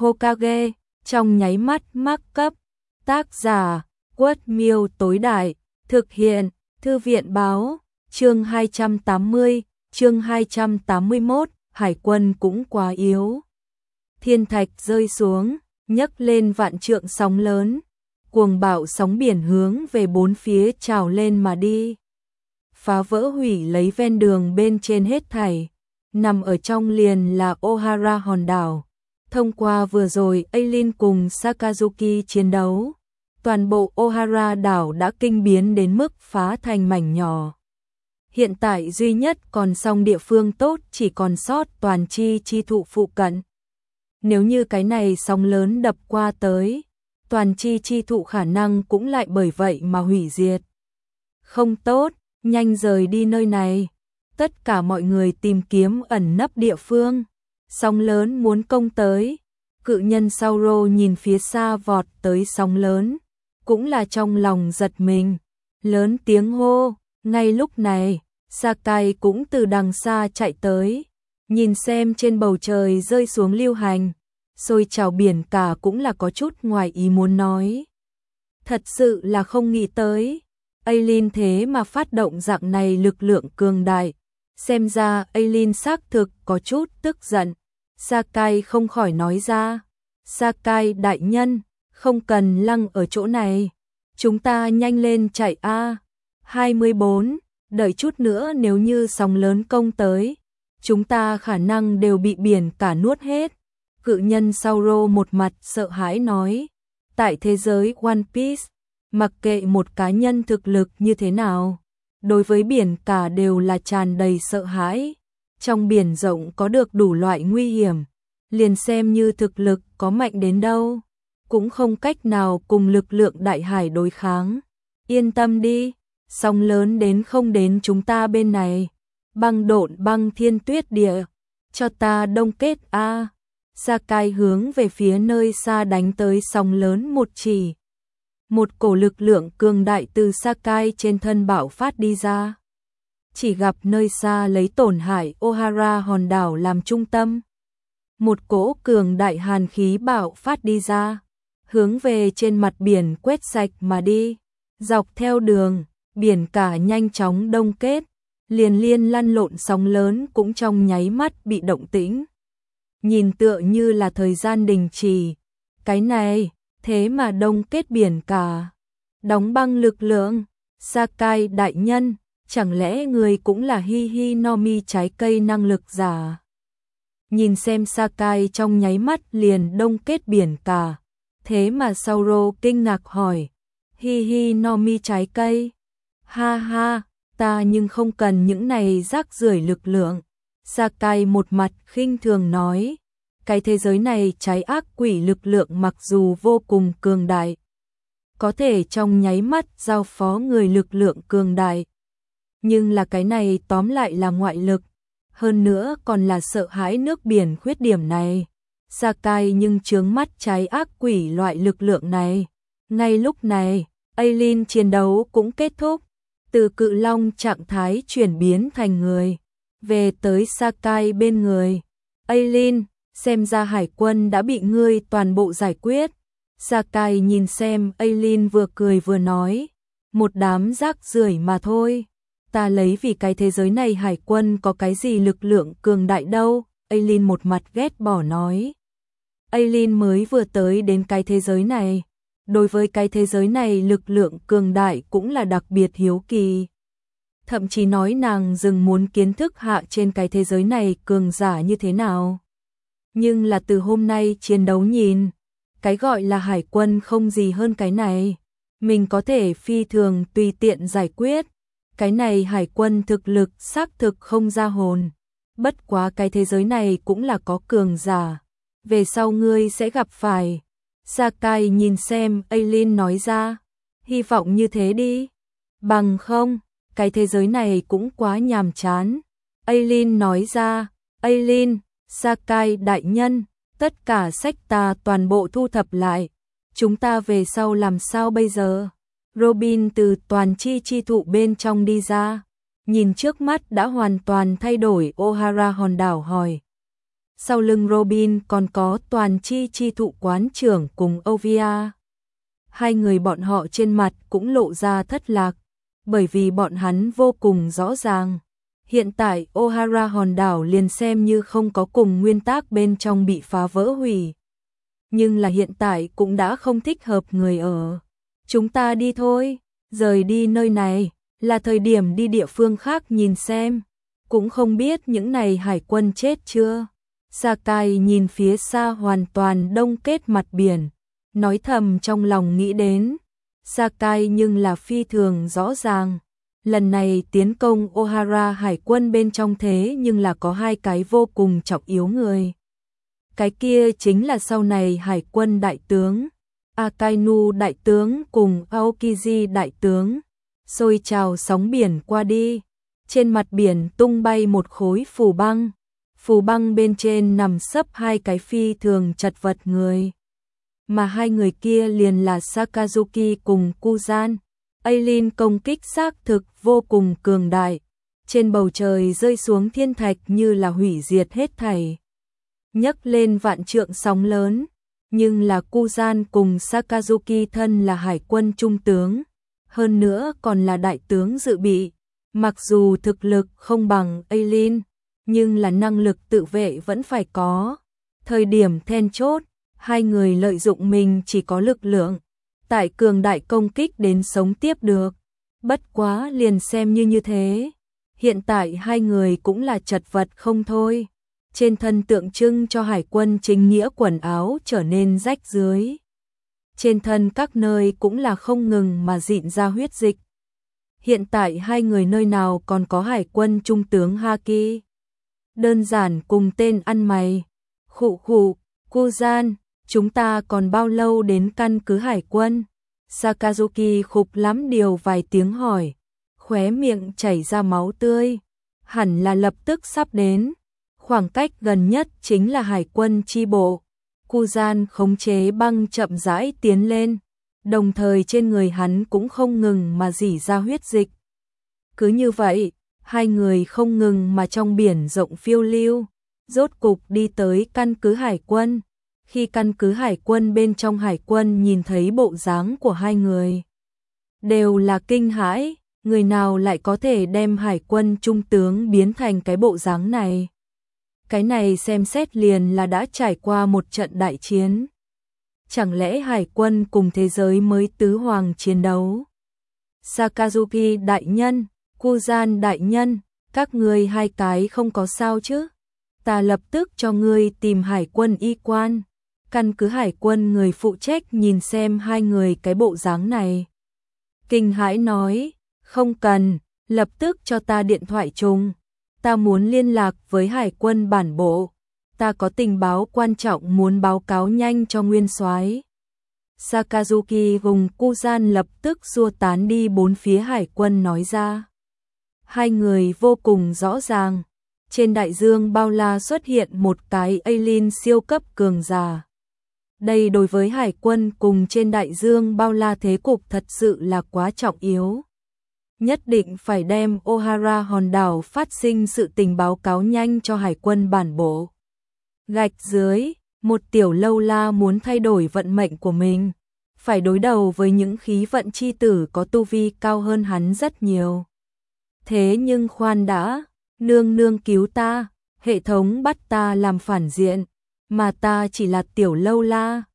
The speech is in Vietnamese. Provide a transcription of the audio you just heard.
Hokage, trong nháy mắt mắc cấp. Tác giả, Quất Miêu tối đại, thực hiện, Thư viện báo, chương 280, chương 281, hải quân cũng quá yếu. Thiên thạch rơi xuống, nhấc lên vạn trượng sóng lớn, cuồng bạo sóng biển hướng về bốn phía trào lên mà đi. Phá vỡ hủy lấy ven đường bên trên hết thảy, nằm ở trong liền là Ohara hòn đảo. Thông qua vừa rồi Aileen cùng Sakazuki chiến đấu, toàn bộ Ohara đảo đã kinh biến đến mức phá thành mảnh nhỏ. Hiện tại duy nhất còn song địa phương tốt chỉ còn sót toàn chi thụ phụ cận. Nếu như cái này sóng lớn đập qua tới, toàn chi thụ khả năng cũng lại bởi vậy mà hủy diệt. Không tốt, nhanh rời đi nơi này. Tất cả mọi người tìm kiếm ẩn nấp địa phương. Sóng lớn muốn công tới. Cự nhân Sauro nhìn phía xa vọt tới sóng lớn, cũng là trong lòng giật mình, lớn tiếng hô. Ngay lúc này, Sakai cũng từ đằng xa chạy tới, nhìn xem trên bầu trời rơi xuống lưu hành, sôi trào biển cả cũng là có chút ngoài ý muốn nói. Thật sự là không nghĩ tới, Aileen thế mà phát động dạng này lực lượng cường đại, xem ra Aileen xác thực có chút tức giận. Sakai không khỏi nói ra, Sakai đại nhân, không cần lăng ở chỗ này, chúng ta nhanh lên chạy a. 24, đợi chút nữa nếu như sóng lớn công tới, chúng ta khả năng đều bị biển cả nuốt hết. Cự nhân Sauro một mặt sợ hãi nói, tại thế giới One Piece, mặc kệ một cá nhân thực lực như thế nào, đối với biển cả đều là tràn đầy sợ hãi. Trong biển rộng có được đủ loại nguy hiểm, liền xem như thực lực có mạnh đến đâu, cũng không cách nào cùng lực lượng đại hải đối kháng. Yên tâm đi, sóng lớn đến không đến chúng ta bên này. Băng độn băng thiên tuyết địa, cho ta đông kết a. Sakai hướng về phía nơi xa đánh tới sóng lớn một chỉ. Một cổ lực lượng cường đại từ Sakai trên thân bạo phát đi ra. Chỉ gặp nơi xa lấy tổn hại Ohara hòn đảo làm trung tâm. Một cỗ cường đại hàn khí bạo phát đi ra, hướng về trên mặt biển quét sạch mà đi. Dọc theo đường, biển cả nhanh chóng đông kết, liên lăn lộn sóng lớn cũng trong nháy mắt bị động tĩnh. Nhìn tựa như là thời gian đình chỉ. Cái này, thế mà đông kết biển cả. Đóng băng lực lượng, Sakai đại nhân, chẳng lẽ người cũng là Hihinomi trái cây năng lực giả? Nhìn xem Sakai trong nháy mắt liền đông kết biển cả. Thế mà Sauro kinh ngạc hỏi, Hihinomi trái cây? Ha ha, ta nhưng không cần những này rác rưởi lực lượng. Sakai một mặt khinh thường nói, cái thế giới này trái ác quỷ lực lượng mặc dù vô cùng cường đại, có thể trong nháy mắt giao phó người lực lượng cường đại, nhưng là cái này tóm lại là ngoại lực, hơn nữa còn là sợ hãi nước biển khuyết điểm này. Sakai nhưng chướng mắt trái ác quỷ loại lực lượng này. Ngay lúc này, Aileen chiến đấu cũng kết thúc, từ cự long trạng thái chuyển biến thành người, về tới Sakai bên người. Aileen, xem ra hải quân đã bị ngươi toàn bộ giải quyết. Sakai nhìn xem Aileen vừa cười vừa nói, một đám rác rưởi mà thôi. Ta lấy vì cái thế giới này hải quân có cái gì lực lượng cường đại đâu. Aileen một mặt ghét bỏ nói. Aileen mới vừa tới đến cái thế giới này, đối với cái thế giới này lực lượng cường đại cũng là đặc biệt hiếu kỳ. Thậm chí nói nàng dừng muốn kiến thức hạ trên cái thế giới này cường giả như thế nào. Nhưng là từ hôm nay chiến đấu nhìn, cái gọi là hải quân không gì hơn cái này. Mình có thể phi thường tùy tiện giải quyết. Cái này hải quân thực lực xác thực không ra hồn. Bất quá cái thế giới này cũng là có cường giả. Về sau ngươi sẽ gặp phải. Sakai nhìn xem Aileen nói ra. Hy vọng như thế đi. Bằng không, cái thế giới này cũng quá nhàm chán. Aileen nói ra. Aileen, Sakai đại nhân, tất cả sách ta toàn bộ thu thập lại. Chúng ta về sau làm sao bây giờ? Robin từ toàn chi thụ bên trong đi ra. Nhìn trước mắt đã hoàn toàn thay đổi Ohara hòn đảo hỏi. Sau lưng Robin còn có Toàn Chi chi thụ quán trưởng cùng Ovia. Hai người bọn họ trên mặt cũng lộ ra thất lạc, bởi vì bọn hắn vô cùng rõ ràng. Hiện tại O'Hara hòn đảo liền xem như không có cùng nguyên tắc bên trong bị phá vỡ hủy. Nhưng là hiện tại cũng đã không thích hợp người ở. Chúng ta đi thôi, rời đi nơi này, là thời điểm đi địa phương khác nhìn xem. Cũng không biết những này hải quân chết chưa. Sakai nhìn phía xa hoàn toàn đông kết mặt biển, nói thầm trong lòng nghĩ đến. Sakai nhưng là phi thường rõ ràng. Lần này tiến công O'Hara hải quân bên trong thế nhưng là có hai cái vô cùng trọng yếu người. Cái kia chính là sau này hải quân đại tướng, Akainu đại tướng cùng Aokiji đại tướng. Xôi trào sóng biển qua đi. Trên mặt biển tung bay một khối phù băng bên trên nằm sấp hai cái phi thường chật vật người. Mà hai người kia liền là Sakazuki cùng Kuzan. Aileen công kích xác thực vô cùng cường đại. Trên bầu trời rơi xuống thiên thạch như là hủy diệt hết thảy. Nhấc lên vạn trượng sóng lớn. Nhưng là Kuzan cùng Sakazuki thân là hải quân trung tướng. Hơn nữa còn là đại tướng dự bị. Mặc dù thực lực không bằng Aileen, nhưng là năng lực tự vệ vẫn phải có. Thời điểm then chốt, hai người lợi dụng mình chỉ có lực lượng. Tại cường đại công kích đến sống tiếp được. Bất quá liền xem như thế. Hiện tại hai người cũng là chật vật không thôi. Trên thân tượng trưng cho hải quân chính nghĩa quần áo trở nên rách rưới. Trên thân các nơi cũng là không ngừng mà dịn ra huyết dịch. Hiện tại hai người nơi nào còn có hải quân trung tướng Haki. Đơn giản cùng tên ăn mày. Khụ khụ, Kuzan, chúng ta còn bao lâu đến căn cứ hải quân? Sakazuki khục lắm điều vài tiếng hỏi. Khóe miệng chảy ra máu tươi. Hẳn là lập tức sắp đến. Khoảng cách gần nhất chính là hải quân chi bộ. Kuzan khống chế băng chậm rãi tiến lên. Đồng thời trên người hắn cũng không ngừng mà rỉ ra huyết dịch. Cứ như vậy, hai người không ngừng mà trong biển rộng phiêu lưu. Rốt cục đi tới căn cứ hải quân. Khi căn cứ hải quân bên trong hải quân nhìn thấy bộ dáng của hai người, đều là kinh hãi. Người nào lại có thể đem hải quân trung tướng biến thành cái bộ dáng này? Cái này xem xét liền là đã trải qua một trận đại chiến. Chẳng lẽ hải quân cùng thế giới mới tứ hoàng chiến đấu? Sakazuki đại nhân, Kuzan đại nhân, các ngươi hai cái không có sao chứ? Ta lập tức cho ngươi tìm hải quân y quan. Căn cứ hải quân người phụ trách nhìn xem hai người cái bộ dáng này. Kinh hãi nói, không cần, lập tức cho ta điện thoại chung. Ta muốn liên lạc với hải quân bản bộ. Ta có tình báo quan trọng muốn báo cáo nhanh cho nguyên soái. Sakazuki cùng Kuzan lập tức xua tán đi bốn phía hải quân nói ra. Hai người vô cùng rõ ràng. Trên đại dương bao la xuất hiện một cái alien siêu cấp cường giả. Đây đối với hải quân cùng trên đại dương bao la thế cục thật sự là quá trọng yếu. Nhất định phải đem O'Hara hòn đảo phát sinh sự tình báo cáo nhanh cho hải quân bản bộ. Gạch dưới, một tiểu lâu la muốn thay đổi vận mệnh của mình, phải đối đầu với những khí vận chi tử có tu vi cao hơn hắn rất nhiều. Thế nhưng khoan đã, nương nương cứu ta, hệ thống bắt ta làm phản diện, mà ta chỉ là tiểu lâu la.